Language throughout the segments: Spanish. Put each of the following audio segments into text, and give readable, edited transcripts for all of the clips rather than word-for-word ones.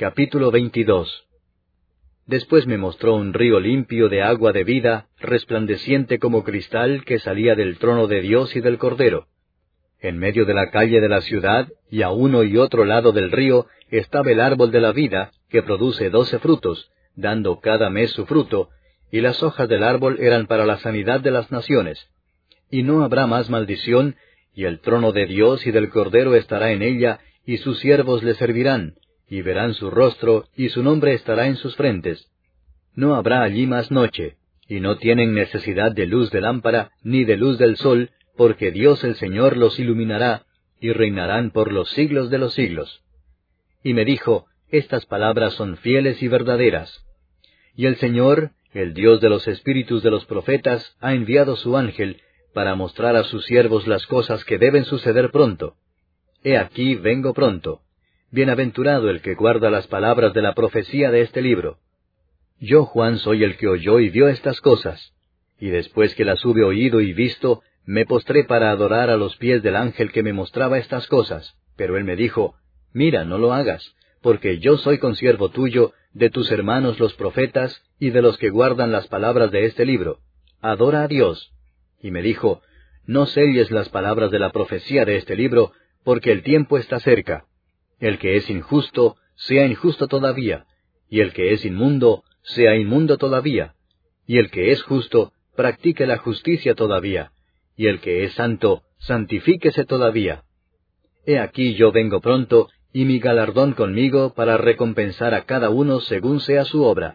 Capítulo 22. Después me mostró un río limpio de agua de vida, resplandeciente como cristal, que salía del trono de Dios y del Cordero. En medio de la calle de la ciudad, y a uno y otro lado del río, estaba el árbol de la vida, que produce 12 frutos, dando cada mes su fruto, y las hojas del árbol eran para la sanidad de las naciones. Y no habrá más maldición, y el trono de Dios y del Cordero estará en ella, y sus siervos le servirán, y verán su rostro, y su nombre estará en sus frentes. No habrá allí más noche, y no tienen necesidad de luz de lámpara, ni de luz del sol, porque Dios el Señor los iluminará, y reinarán por los siglos de los siglos. Y me dijo, estas palabras son fieles y verdaderas. Y el Señor, el Dios de los espíritus de los profetas, ha enviado su ángel, para mostrar a sus siervos las cosas que deben suceder pronto. He aquí vengo pronto. Bienaventurado el que guarda las palabras de la profecía de este libro. Yo, Juan, soy el que oyó y vio estas cosas. Y después que las hube oído y visto, me postré para adorar a los pies del ángel que me mostraba estas cosas. Pero él me dijo, mira, no lo hagas, porque yo soy consiervo tuyo, de tus hermanos los profetas, y de los que guardan las palabras de este libro. Adora a Dios. Y me dijo, no selles las palabras de la profecía de este libro, porque el tiempo está cerca. El que es injusto, sea injusto todavía, y el que es inmundo, sea inmundo todavía, y el que es justo, practique la justicia todavía, y el que es santo, santifíquese todavía. He aquí yo vengo pronto, y mi galardón conmigo para recompensar a cada uno según sea su obra.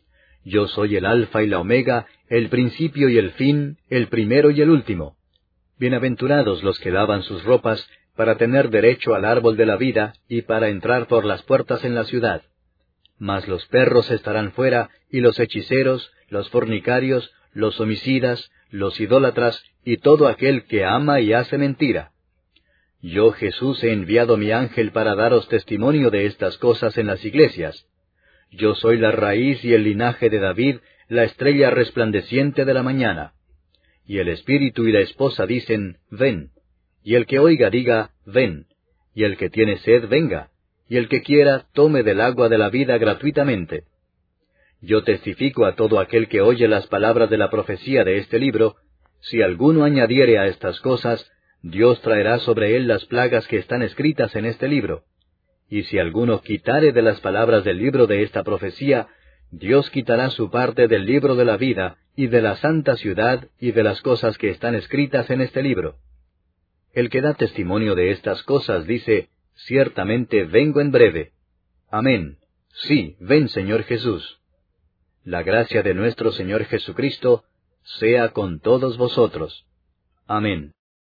Yo soy el Alfa y la Omega, el principio y el fin, el primero y el último. Bienaventurados los que lavan sus ropas, para tener derecho al árbol de la vida, y para entrar por las puertas en la ciudad. Mas los perros estarán fuera, y los hechiceros, los fornicarios, los homicidas, los idólatras, y todo aquel que ama y hace mentira. Yo, Jesús, he enviado mi ángel para daros testimonio de estas cosas en las iglesias. Yo soy la raíz y el linaje de David, la estrella resplandeciente de la mañana. Y el Espíritu y la esposa dicen, ven. Y el que oiga diga, ven. Y el que tiene sed, venga. Y el que quiera, tome del agua de la vida gratuitamente. Yo testifico a todo aquel que oye las palabras de la profecía de este libro, si alguno añadiere a estas cosas, Dios traerá sobre él las plagas que están escritas en este libro. Y si alguno quitare de las palabras del libro de esta profecía, Dios quitará su parte del libro de la vida, y de la santa ciudad, y de las cosas que están escritas en este libro. El que da testimonio de estas cosas dice, ciertamente vengo en breve. Amén. Sí, ven, Señor Jesús. La gracia de nuestro Señor Jesucristo sea con todos vosotros. Amén.